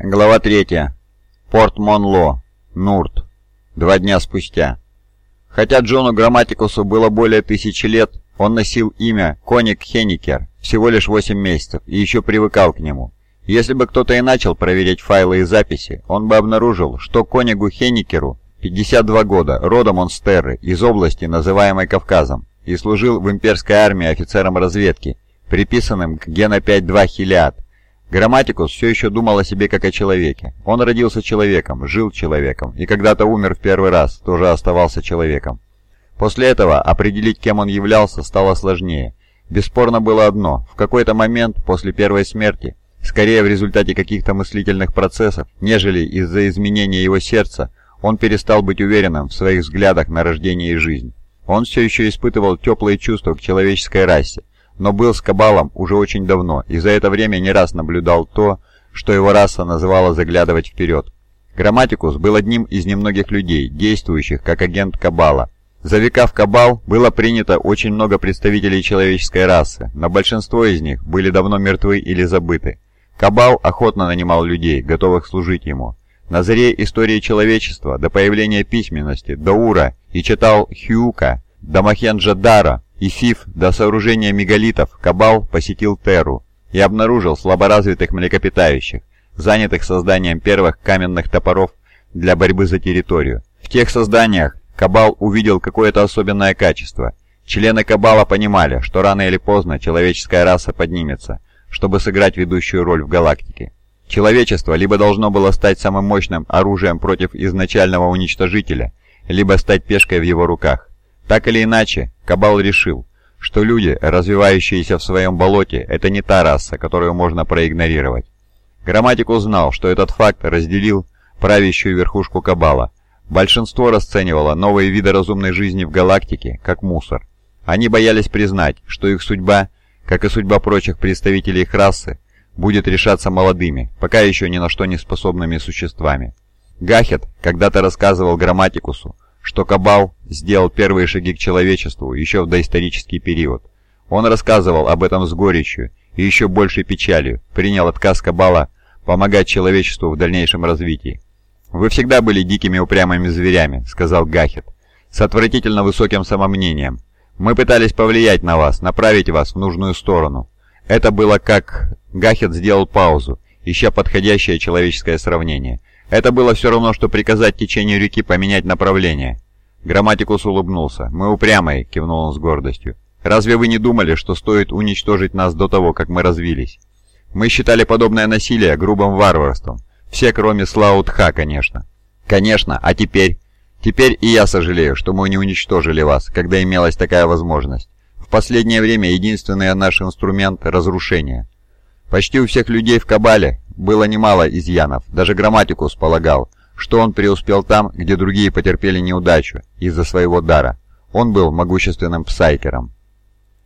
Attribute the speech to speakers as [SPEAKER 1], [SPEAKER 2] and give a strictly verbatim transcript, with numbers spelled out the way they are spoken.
[SPEAKER 1] Глава третья. Порт Монло. Нурт. Два дня спустя. Хотя Джону Грамматикусу было более тысячи лет, он носил имя Коник Хеникер всего лишь восемь месяцев и еще привыкал к нему. Если бы кто-то и начал проверять файлы и записи, он бы обнаружил, что Конигу Хеникеру пятьдесят два года, родом он с Терры, из области, называемой Кавказом, и служил в имперской армии офицером разведки, приписанным к Гена пять два Хилиад. Грамматикус все еще думал о себе как о человеке. Он родился человеком, жил человеком, и когда-то умер в первый раз, тоже оставался человеком. После этого определить, кем он являлся, стало сложнее. Бесспорно было одно: в какой-то момент после первой смерти, скорее в результате каких-то мыслительных процессов, нежели из-за изменения его сердца, он перестал быть уверенным в своих взглядах на рождение и жизнь. Он все еще испытывал теплые чувства к человеческой расе, но был с Кабалом уже очень давно, и за это время не раз наблюдал то, что его раса называла заглядывать вперед. Грамматикус был одним из немногих людей, действующих как агент Кабала. За века в Кабал было принято очень много представителей человеческой расы, но большинство из них были давно мертвы или забыты. Кабал охотно нанимал людей, готовых служить ему. На заре истории человечества, до появления письменности, до Ура и читал Хьюка, до Мохенджо-Даро и Сиф, до сооружения мегалитов, Кабал посетил Терру и обнаружил слаборазвитых млекопитающих, занятых созданием первых каменных топоров для борьбы за территорию. В тех созданиях Кабал увидел какое-то особенное качество. Члены Кабала понимали, что рано или поздно человеческая раса поднимется, чтобы сыграть ведущую роль в галактике. Человечество либо должно было стать самым мощным оружием против изначального уничтожителя, либо стать пешкой в его руках. Так или иначе, Кабал решил, что люди, развивающиеся в своем болоте, это не та раса, которую можно проигнорировать. Грамматикус знал, что этот факт разделил правящую верхушку Кабала. Большинство расценивало новые виды разумной жизни в галактике как мусор. Они боялись признать, что их судьба, как и судьба прочих представителей их расы, будет решаться молодыми, пока еще ни на что не способными существами. Гахет когда-то рассказывал Грамматикусу, что Кабал сделал первые шаги к человечеству еще в доисторический период. Он рассказывал об этом с горечью и еще большей печалью, принял отказ Кабала помогать человечеству в дальнейшем развитии. «Вы всегда были дикими упрямыми зверями», — сказал Гахет, с отвратительно высоким самомнением. «Мы пытались повлиять на вас, направить вас в нужную сторону». Это было как... Гахет сделал паузу, ища подходящее человеческое сравнение. Это было все равно, что приказать течению реки поменять направление. Грамматикус улыбнулся. «Мы упрямые», — кивнул он с гордостью. «Разве вы не думали, что стоит уничтожить нас до того, как мы развились? Мы считали подобное насилие грубым варварством. Все, кроме Слаут-Ха, конечно». «Конечно, а теперь?» «Теперь и я сожалею, что мы не уничтожили вас, когда имелась такая возможность. В последнее время единственный наш инструмент — разрушение». Почти у всех людей в Кабале было немало изъянов. Даже Грамматикус полагал, что он преуспел там, где другие потерпели неудачу из-за своего дара. Он был могущественным псайкером.